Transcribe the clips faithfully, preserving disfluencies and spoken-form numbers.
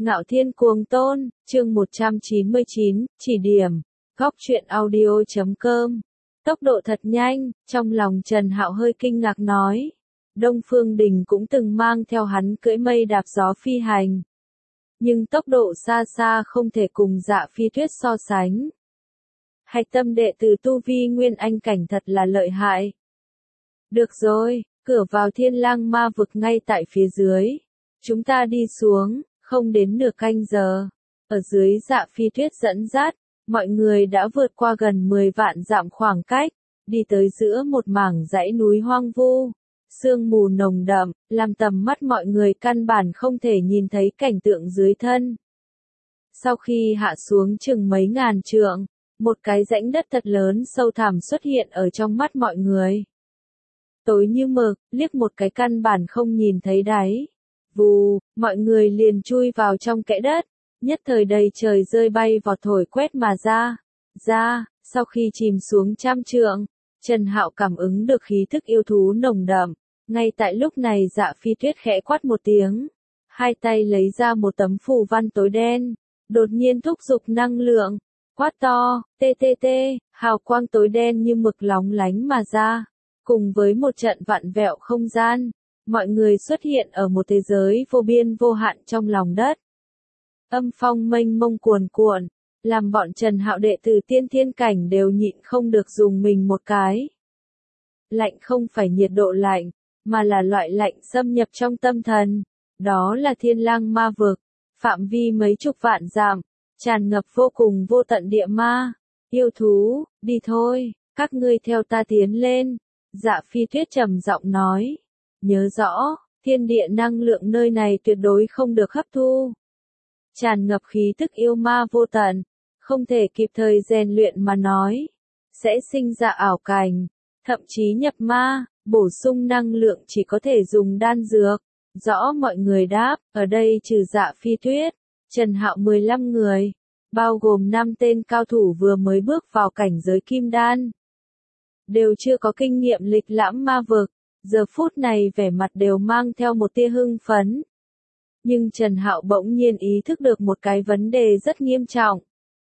Ngạo Thiên Cuồng Tôn, chương một trăm chín mươi chín, chỉ điểm, góc truyện audio chấm com. Tốc độ thật nhanh, trong lòng Trần Hạo hơi kinh ngạc nói. Đông Phương Đình cũng từng mang theo hắn cưỡi mây đạp gió phi hành. Nhưng tốc độ xa xa không thể cùng Dạ Phi Tuyết so sánh. Hạch tâm đệ tử tu vi nguyên anh cảnh thật là lợi hại. Được rồi, cửa vào Thiên Lang Ma vực ngay tại phía dưới. Chúng ta đi xuống. Không đến nửa canh giờ, ở dưới Dạ Phi Tuyết dẫn dắt, mọi người đã vượt qua gần mười vạn dặm khoảng cách, đi tới giữa một mảng dãy núi hoang vu, sương mù nồng đậm, làm tầm mắt mọi người căn bản không thể nhìn thấy cảnh tượng dưới thân. Sau khi hạ xuống chừng mấy ngàn trượng, một cái rãnh đất thật lớn sâu thẳm xuất hiện ở trong mắt mọi người. Tối như mực, liếc một cái căn bản không nhìn thấy đáy. Vù, mọi người liền chui vào trong kẽ đất, nhất thời đầy trời rơi bay vọt thổi quét mà ra. Ra, sau khi chìm xuống trăm trượng, Trần Hạo cảm ứng được khí thức yêu thú nồng đậm. Ngay tại lúc này Dạ Phi Tuyết khẽ quát một tiếng, hai tay lấy ra một tấm phù văn tối đen, đột nhiên thúc giục năng lượng, quát to, tê tê tê, hào quang tối đen như mực lóng lánh mà ra, cùng với một trận vặn vẹo không gian. Mọi người xuất hiện ở một thế giới vô biên vô hạn trong lòng đất. Âm phong mênh mông cuồn cuộn, làm bọn Trần Hạo đệ tử tiên thiên cảnh đều nhịn không được dùng mình một cái. Lạnh không phải nhiệt độ lạnh, mà là loại lạnh xâm nhập trong tâm thần. Đó là Thiên Lang Ma vực, phạm vi mấy chục vạn dặm, tràn ngập vô cùng vô tận địa ma. Yêu thú, đi thôi, các ngươi theo ta tiến lên. Dạ Phi Tuyết trầm giọng nói. Nhớ rõ, thiên địa năng lượng nơi này tuyệt đối không được hấp thu. Tràn ngập khí tức yêu ma vô tận, không thể kịp thời rèn luyện mà nói, sẽ sinh ra ảo cảnh, thậm chí nhập ma, bổ sung năng lượng chỉ có thể dùng đan dược. Rõ mọi người đáp, ở đây trừ Dạ Phi Tuyết, Trần Hạo mười lăm người, bao gồm năm tên cao thủ vừa mới bước vào cảnh giới kim đan. Đều chưa có kinh nghiệm lịch lãm ma vực. Giờ phút này vẻ mặt đều mang theo một tia hưng phấn. Nhưng Trần Hạo bỗng nhiên ý thức được một cái vấn đề rất nghiêm trọng.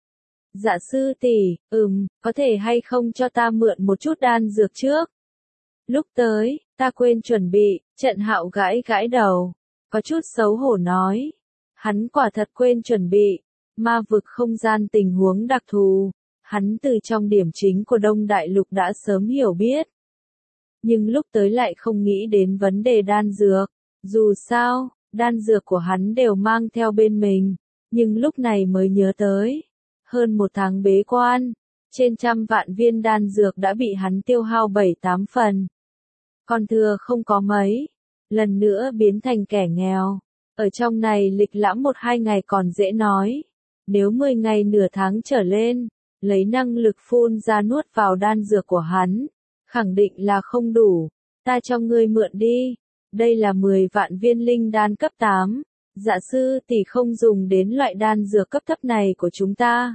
Dạ sư tỷ, ừm, có thể hay không cho ta mượn một chút đan dược trước? Lúc tới, ta quên chuẩn bị, Trần Hạo gãi gãi đầu, có chút xấu hổ nói. Hắn quả thật quên chuẩn bị, ma vực không gian tình huống đặc thù, hắn từ trong điểm chính của Đông Đại Lục đã sớm hiểu biết. Nhưng lúc tới lại không nghĩ đến vấn đề đan dược, dù sao, đan dược của hắn đều mang theo bên mình, nhưng lúc này mới nhớ tới. Hơn một tháng bế quan, trên trăm vạn viên đan dược đã bị hắn tiêu hao bảy tám phần. Còn thừa không có mấy, lần nữa biến thành kẻ nghèo. Ở trong này lịch lãm một hai ngày còn dễ nói, nếu mười ngày nửa tháng trở lên, lấy năng lực phun ra nuốt vào đan dược của hắn. Khẳng định là không đủ, ta cho ngươi mượn đi, đây là mười vạn viên linh đan cấp tám, dạ sư tỷ không dùng đến loại đan dược cấp thấp này của chúng ta.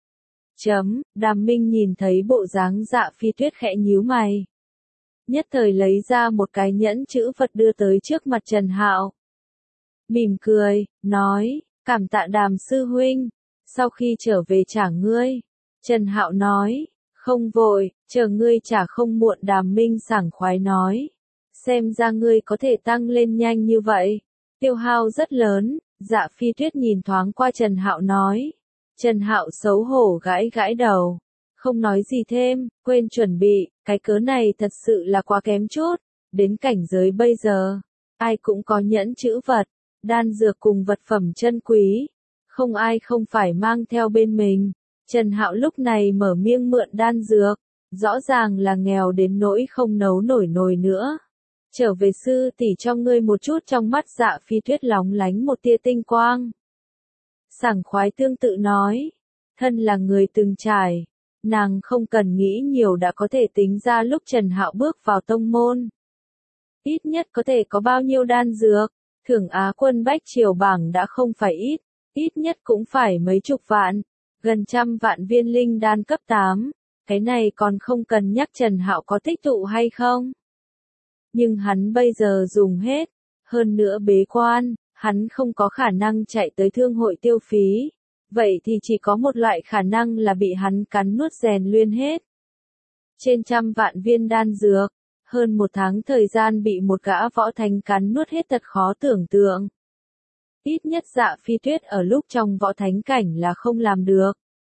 Chấm, Đàm Minh nhìn thấy bộ dáng Dạ Phi Tuyết khẽ nhíu mày. Nhất thời lấy ra một cái nhẫn chữ vật đưa tới trước mặt Trần Hạo. Mỉm cười, nói, cảm tạ Đàm sư huynh, sau khi trở về trả ngươi. Trần Hạo nói. Không vội, chờ ngươi trả không muộn. Đàm Minh sảng khoái nói. Xem ra ngươi có thể tăng lên nhanh như vậy. Tiêu hao rất lớn, Dạ Phi Tuyết nhìn thoáng qua Trần Hạo nói. Trần Hạo xấu hổ gãi gãi đầu. Không nói gì thêm, quên chuẩn bị, cái cớ này thật sự là quá kém chút. Đến cảnh giới bây giờ, ai cũng có nhẫn chữ vật, đan dược cùng vật phẩm chân quý. Không ai không phải mang theo bên mình. Trần Hạo lúc này mở miệng mượn đan dược, rõ ràng là nghèo đến nỗi không nấu nổi nồi nữa. Trở về sư tỷ cho ngươi một chút. Trong mắt Dạ Phi Tuyết lóng lánh một tia tinh quang. Sảng khoái tương tự nói, thân là người từng trải, nàng không cần nghĩ nhiều đã có thể tính ra lúc Trần Hạo bước vào tông môn. Ít nhất có thể có bao nhiêu đan dược, thưởng Á quân Bách Triều bảng đã không phải ít, ít nhất cũng phải mấy chục vạn. Gần trăm vạn viên linh đan cấp tám, cái này còn không cần nhắc Trần Hạo có tích tụ hay không. Nhưng hắn bây giờ dùng hết, hơn nữa bế quan, Hắn không có khả năng chạy tới thương hội tiêu phí. Vậy thì chỉ có một loại khả năng là bị hắn cắn nuốt rèn luyện hết. Trên trăm vạn viên đan dược, hơn một tháng thời gian bị một gã võ thánh cắn nuốt hết thật khó tưởng tượng. Ít nhất Dạ Phi Tuyết ở lúc trong võ thánh cảnh là không làm được.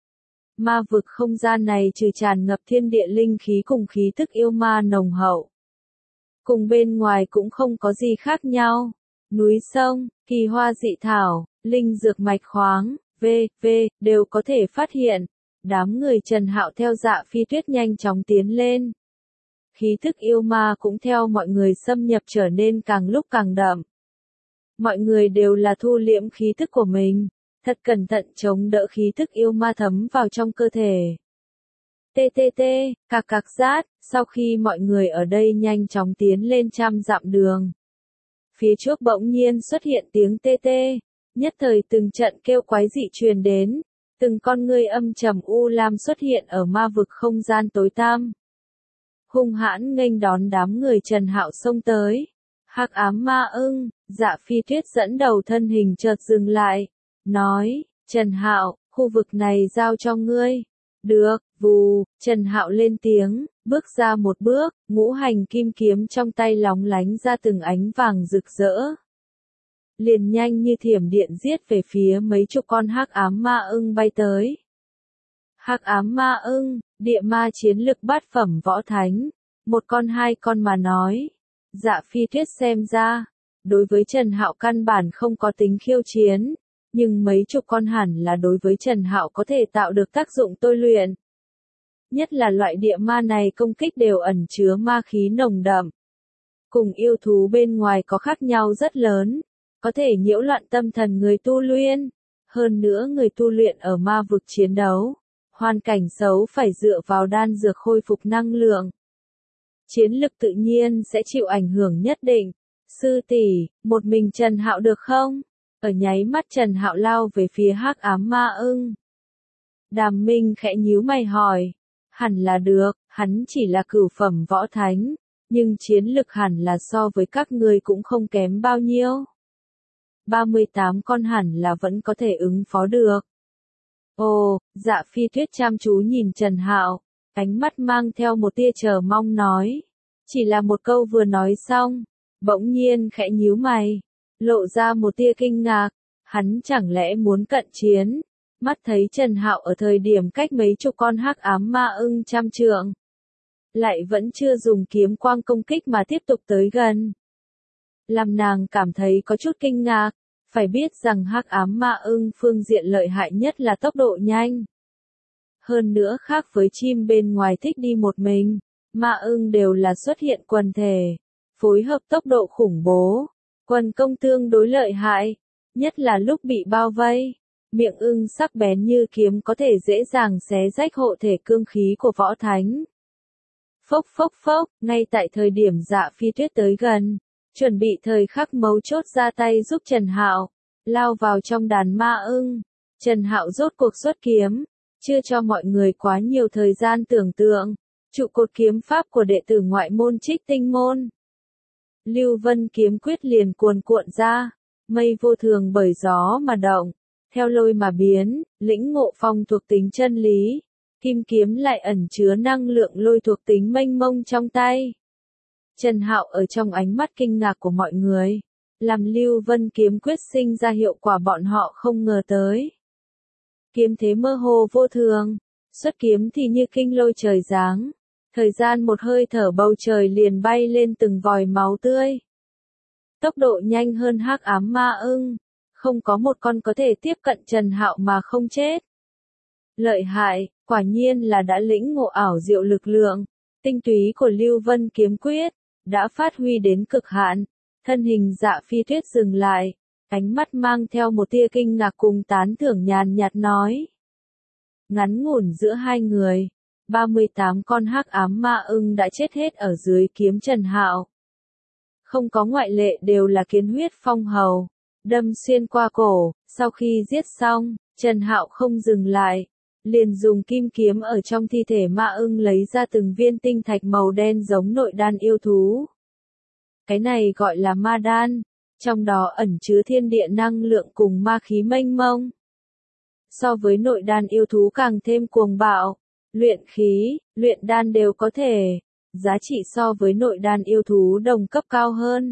Ma vực không gian này trừ tràn ngập thiên địa linh khí cùng khí tức yêu ma nồng hậu. Cùng bên ngoài cũng không có gì khác nhau. Núi sông, kỳ hoa dị thảo, linh dược mạch khoáng, v, v, đều có thể phát hiện. Đám người Trần Hạo theo Dạ Phi Tuyết nhanh chóng tiến lên. Khí thức yêu ma cũng theo mọi người xâm nhập trở nên càng lúc càng đậm. Mọi người đều là thu liễm khí thức của mình, thật cẩn thận chống đỡ khí thức yêu ma thấm vào trong cơ thể. Tê tê tê, cạc cạc rát, sau khi mọi người ở đây nhanh chóng tiến lên trăm dặm đường. Phía trước bỗng nhiên xuất hiện tiếng tê tê, nhất thời từng trận kêu quái dị truyền đến, từng con ngươi âm trầm u lam xuất hiện ở ma vực không gian tối tăm. Hung hãn nghênh đón đám người Trần Hạo xông tới. Hắc ám ma ưng, Dạ Phi Tuyết dẫn đầu thân hình chợt dừng lại, nói, Trần Hạo, khu vực này giao cho ngươi. Được, vù, Trần Hạo lên tiếng, bước ra một bước, ngũ hành kim kiếm trong tay lóng lánh ra từng ánh vàng rực rỡ. Liền nhanh như thiểm điện giết về phía mấy chục con hắc ám ma ưng bay tới. Hắc ám ma ưng, địa ma chiến lực bát phẩm võ thánh, một con hai con mà nói. Dạ Phi Tuyết xem ra, đối với Trần Hạo căn bản không có tính khiêu chiến, nhưng mấy chục con hẳn là đối với Trần Hạo có thể tạo được tác dụng tôi luyện. Nhất là loại địa ma này công kích đều ẩn chứa ma khí nồng đậm. Cùng yêu thú bên ngoài có khác nhau rất lớn, có thể nhiễu loạn tâm thần người tu luyện. Hơn nữa người tu luyện ở ma vực chiến đấu, hoàn cảnh xấu phải dựa vào đan dược khôi phục năng lượng. Chiến lực tự nhiên sẽ chịu ảnh hưởng nhất định. Sư tỷ, một mình Trần Hạo được không? Ở nháy mắt Trần Hạo lao về phía hắc ám ma ưng. Đàm Minh khẽ nhíu mày hỏi. Hẳn là được, hắn chỉ là cửu phẩm võ thánh, nhưng chiến lực hẳn là so với các ngươi cũng không kém bao nhiêu. ba mươi tám con hẳn là vẫn có thể ứng phó được. Ồ, Dạ Phi Tuyết chăm chú nhìn Trần Hạo, ánh mắt mang theo một tia chờ mong nói. Chỉ là một câu vừa nói xong, bỗng nhiên khẽ nhíu mày, lộ ra một tia kinh ngạc, hắn chẳng lẽ muốn cận chiến. Mắt thấy Trần Hạo ở thời điểm cách mấy chục con hắc ám ma ưng trăm trượng, lại vẫn chưa dùng kiếm quang công kích mà tiếp tục tới gần. Làm nàng cảm thấy có chút kinh ngạc, phải biết rằng hắc ám ma ưng phương diện lợi hại nhất là tốc độ nhanh. Hơn nữa khác với chim bên ngoài thích đi một mình, ma ưng đều là xuất hiện quần thể, phối hợp tốc độ khủng bố, quần công tương đối lợi hại, nhất là lúc bị bao vây. Miệng ưng sắc bén như kiếm có thể dễ dàng xé rách hộ thể cương khí của võ thánh. Phốc phốc phốc, ngay tại thời điểm Dạ Phi Tuyết tới gần, chuẩn bị thời khắc mấu chốt ra tay giúp Trần Hạo, lao vào trong đàn ma ưng. Trần Hạo rốt cuộc xuất kiếm, chưa cho mọi người quá nhiều thời gian tưởng tượng, trụ cột kiếm pháp của đệ tử ngoại môn Trích Tinh môn. Lưu Vân kiếm quyết liền cuồn cuộn ra, mây vô thường bởi gió mà động. Theo lôi mà biến, lĩnh ngộ phong thuộc tính chân lý, kim kiếm lại ẩn chứa năng lượng lôi thuộc tính mênh mông trong tay. Trần Hạo ở trong ánh mắt kinh ngạc của mọi người, làm Lưu Vân kiếm quyết sinh ra hiệu quả bọn họ không ngờ tới. Kiếm thế mơ hồ vô thường, xuất kiếm thì như kinh lôi trời giáng, thời gian một hơi thở bầu trời liền bay lên từng vòi máu tươi. Tốc độ nhanh hơn hắc ám ma ưng. Không có một con có thể tiếp cận Trần Hạo mà không chết. Lợi hại, quả nhiên là đã lĩnh ngộ ảo diệu lực lượng, tinh túy của Lưu Vân kiếm quyết, đã phát huy đến cực hạn. Thân hình Dạ Phi Tuyết dừng lại, ánh mắt mang theo một tia kinh ngạc cùng tán thưởng nhàn nhạt nói. Ngắn ngủn giữa hai người, ba mươi tám con hắc ám ma ưng đã chết hết ở dưới kiếm Trần Hạo. Không có ngoại lệ đều là kiến huyết phong hầu. Đâm xuyên qua cổ, sau khi giết xong, Trần Hạo không dừng lại, liền dùng kim kiếm ở trong thi thể ma ưng lấy ra từng viên tinh thạch màu đen giống nội đan yêu thú. Cái này gọi là ma đan, Trong đó ẩn chứa thiên địa năng lượng cùng ma khí mênh mông. So với nội đan yêu thú càng thêm cuồng bạo, luyện khí, luyện đan đều có thể, giá trị so với nội đan yêu thú đồng cấp cao hơn.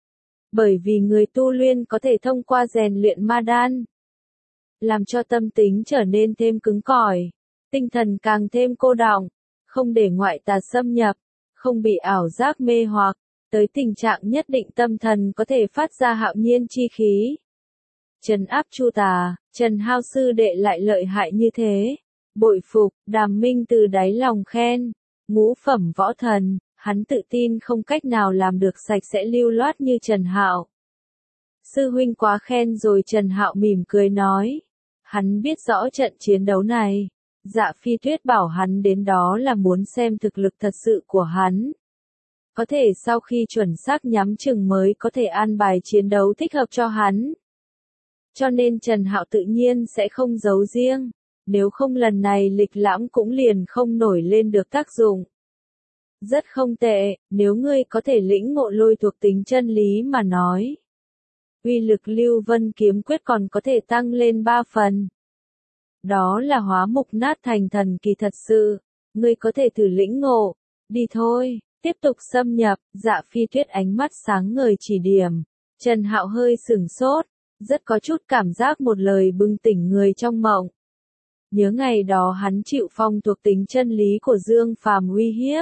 Bởi vì người tu luyện có thể thông qua rèn luyện ma đan, làm cho tâm tính trở nên thêm cứng cỏi, tinh thần càng thêm cô đọng, không để ngoại tà xâm nhập, không bị ảo giác mê hoặc, tới tình trạng nhất định tâm thần có thể phát ra hạo nhiên chi khí. Trấn áp chu tà, Trần Hao sư đệ lại lợi hại như thế. Bội phục, Đàm Minh từ đáy lòng khen. Ngũ phẩm võ thần, hắn tự tin không cách nào làm được sạch sẽ lưu loát như Trần Hạo. Sư huynh quá khen rồi. Trần Hạo mỉm cười nói. Hắn biết rõ trận chiến đấu này. Dạ Phi Tuyết bảo hắn đến đó là muốn xem thực lực thật sự của hắn. Có thể sau khi chuẩn xác nhắm chừng mới có thể an bài chiến đấu thích hợp cho hắn. Cho nên Trần Hạo tự nhiên sẽ không giấu riêng, nếu không lần này lịch lãm cũng liền không nổi lên được tác dụng. Rất không tệ, nếu ngươi có thể lĩnh ngộ lôi thuộc tính chân lý mà nói. Uy lực Lưu Vân kiếm quyết còn có thể tăng lên ba phần. Đó là hóa mục nát thành thần kỳ thật sự, ngươi có thể thử lĩnh ngộ, đi thôi, tiếp tục xâm nhập. Dạ Phi Tuyết ánh mắt sáng ngời chỉ điểm, Trần Hạo hơi sửng sốt. Rất có chút cảm giác một lời bừng tỉnh người trong mộng. Nhớ ngày đó hắn chịu phong thuộc tính chân lý của Dương Phàm uy hiếp.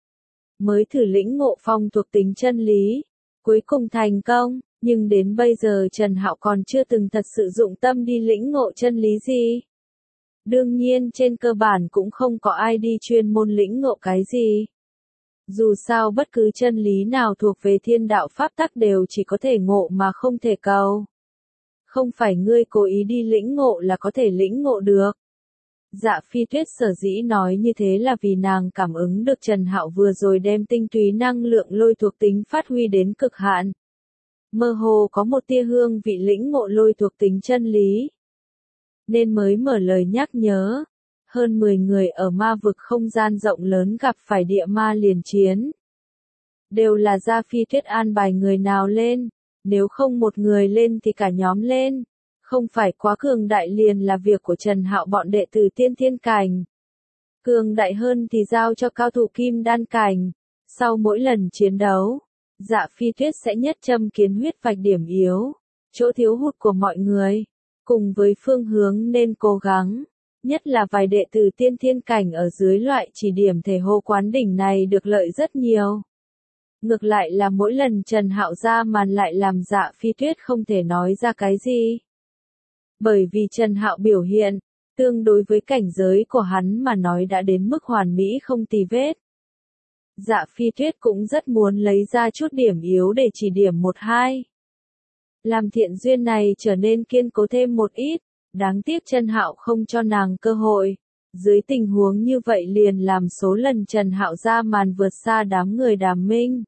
Mới thử lĩnh ngộ phong thuộc tính chân lý. Cuối cùng thành công, nhưng đến bây giờ Trần Hạo còn chưa từng thật sự dụng tâm đi lĩnh ngộ chân lý gì. Đương nhiên trên cơ bản cũng không có ai đi chuyên môn lĩnh ngộ cái gì. Dù sao bất cứ chân lý nào thuộc về thiên đạo pháp tắc đều chỉ có thể ngộ mà không thể cầu. Không phải ngươi cố ý đi lĩnh ngộ là có thể lĩnh ngộ được. Dạ Phi Tuyết sở dĩ nói như thế là vì nàng cảm ứng được Trần Hạo vừa rồi đem tinh túy năng lượng lôi thuộc tính phát huy đến cực hạn. Mơ hồ có một tia hương vị lĩnh ngộ lôi thuộc tính chân lý. Nên mới mở lời nhắc nhớ. Hơn mười người ở ma vực không gian rộng lớn gặp phải địa ma liền chiến. Đều là Dạ Phi Tuyết an bài người nào lên. Nếu không một người lên thì cả nhóm lên. Không phải quá cường đại liền là việc của Trần Hạo bọn đệ tử tiên thiên cảnh. Cường đại hơn thì giao cho cao thủ kim đan cảnh. Sau mỗi lần chiến đấu, Dạ Phi Tuyết sẽ nhất châm kiến huyết vạch điểm yếu, chỗ thiếu hụt của mọi người, cùng với phương hướng nên cố gắng. Nhất là vài đệ tử tiên thiên cảnh ở dưới loại chỉ điểm thể hồ quán đỉnh này được lợi rất nhiều. Ngược lại là mỗi lần Trần Hạo ra màn lại làm Dạ Phi Tuyết không thể nói ra cái gì. Bởi vì Trần Hạo biểu hiện, tương đối với cảnh giới của hắn mà nói đã đến mức hoàn mỹ không tì vết. Dạ Phi Tuyết cũng rất muốn lấy ra chút điểm yếu để chỉ điểm một hai. Làm thiện duyên này trở nên kiên cố thêm một ít, đáng tiếc Trần Hạo không cho nàng cơ hội. Dưới tình huống như vậy liền làm số lần Trần Hạo ra màn vượt xa đám người Đàm Minh.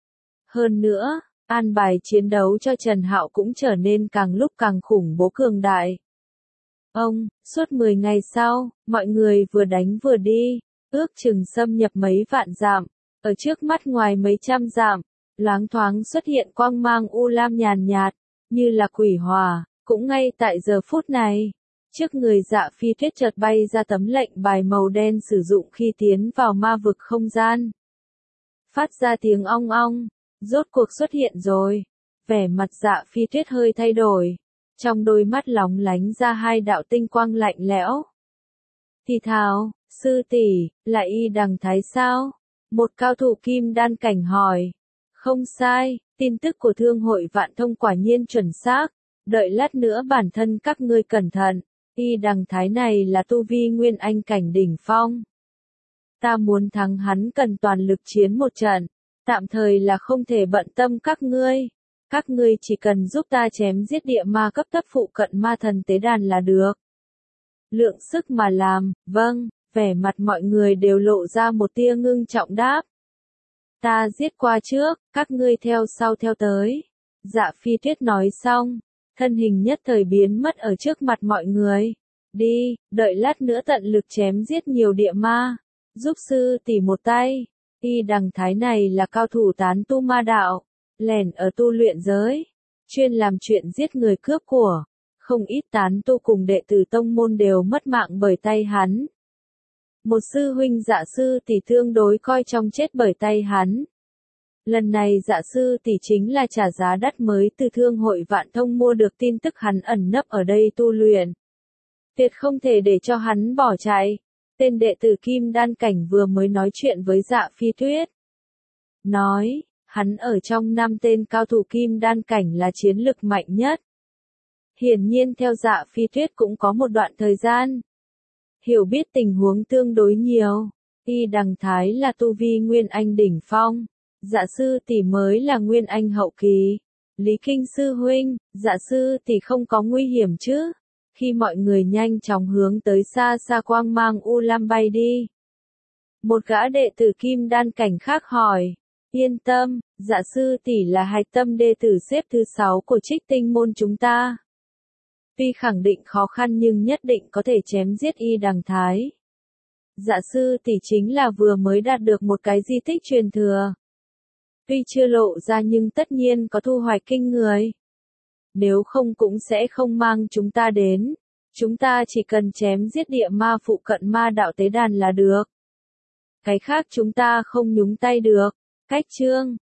Hơn nữa, an bài chiến đấu cho Trần Hạo cũng trở nên càng lúc càng khủng bố cường đại. Ông, suốt mười ngày sau, mọi người vừa đánh vừa đi, ước chừng xâm nhập mấy vạn dặm, ở trước mắt ngoài mấy trăm dặm, loáng thoáng xuất hiện quang mang u lam nhàn nhạt, như là quỷ hỏa, cũng ngay tại giờ phút này. Trước người Dạ Phi Tuyết chợt bay ra tấm lệnh bài màu đen sử dụng khi tiến vào ma vực không gian. Phát ra tiếng ong ong. Rốt cuộc xuất hiện rồi. Vẻ mặt Dạ Phi Tuyết hơi thay đổi. Trong đôi mắt lóng lánh ra hai đạo tinh quang lạnh lẽo. Thì thào, sư tỷ, là Y Đằng Thái sao? Một cao thủ kim đan cảnh hỏi. Không sai, tin tức của thương hội vạn thông quả nhiên chuẩn xác. Đợi lát nữa bản thân các ngươi cẩn thận. Y Đằng Thái này là tu vi nguyên anh cảnh đỉnh phong. Ta muốn thắng hắn cần toàn lực chiến một trận. Tạm thời là không thể bận tâm các ngươi. Các ngươi chỉ cần giúp ta chém giết địa ma cấp thấp phụ cận ma thần tế đàn là được. Lượng sức mà làm, vâng, vẻ mặt mọi người đều lộ ra một tia ngưng trọng đáp. Ta giết qua trước, các ngươi theo sau theo tới. Dạ Phi Tuyết nói xong, thân hình nhất thời biến mất ở trước mặt mọi người. Đi, đợi lát nữa tận lực chém giết nhiều địa ma. Giúp sư tỷ một tay. Y Đằng Thái này là cao thủ tán tu ma đạo, lẻn ở tu luyện giới, chuyên làm chuyện giết người cướp của. Không ít tán tu cùng đệ tử tông môn đều mất mạng bởi tay hắn. Một sư huynh Dạ sư tỷ tương đối coi trọng chết bởi tay hắn. Lần này Dạ sư tỷ chính là trả giá đắt mới từ thương hội Vạn Thông mua được tin tức hắn ẩn nấp ở đây tu luyện. Tuyệt không thể để cho hắn bỏ chạy. Tên đệ tử Kim Đan cảnh vừa mới nói chuyện với Dạ Phi Tuyết. Nói, hắn ở trong năm tên cao thủ Kim Đan cảnh là chiến lực mạnh nhất. Hiển nhiên theo Dạ Phi Tuyết cũng có một đoạn thời gian. Hiểu biết tình huống tương đối nhiều. Y Đằng Thái là tu vi Nguyên Anh đỉnh phong. Dạ sư tỷ mới là Nguyên Anh hậu kỳ. Lý Kinh sư huynh, Dạ sư tỷ không có nguy hiểm chứ? Khi mọi người nhanh chóng hướng tới xa xa quang mang U Lam bay đi. Một gã đệ tử Kim Đan cảnh khác hỏi. Yên tâm, Dạ sư tỷ là hạch tâm đệ tử xếp thứ sáu của Trích Tinh môn chúng ta. Tuy khẳng định khó khăn nhưng nhất định có thể chém giết Y Đằng Thái. Dạ sư tỷ chính là vừa mới đạt được một cái di tích truyền thừa. Tuy chưa lộ ra nhưng tất nhiên có thu hoạch kinh người. Nếu không cũng sẽ không mang chúng ta đến. Chúng ta chỉ cần chém giết địa ma phụ cận ma đạo tế đàn là được. Cái khác chúng ta không nhúng tay được. Cách chương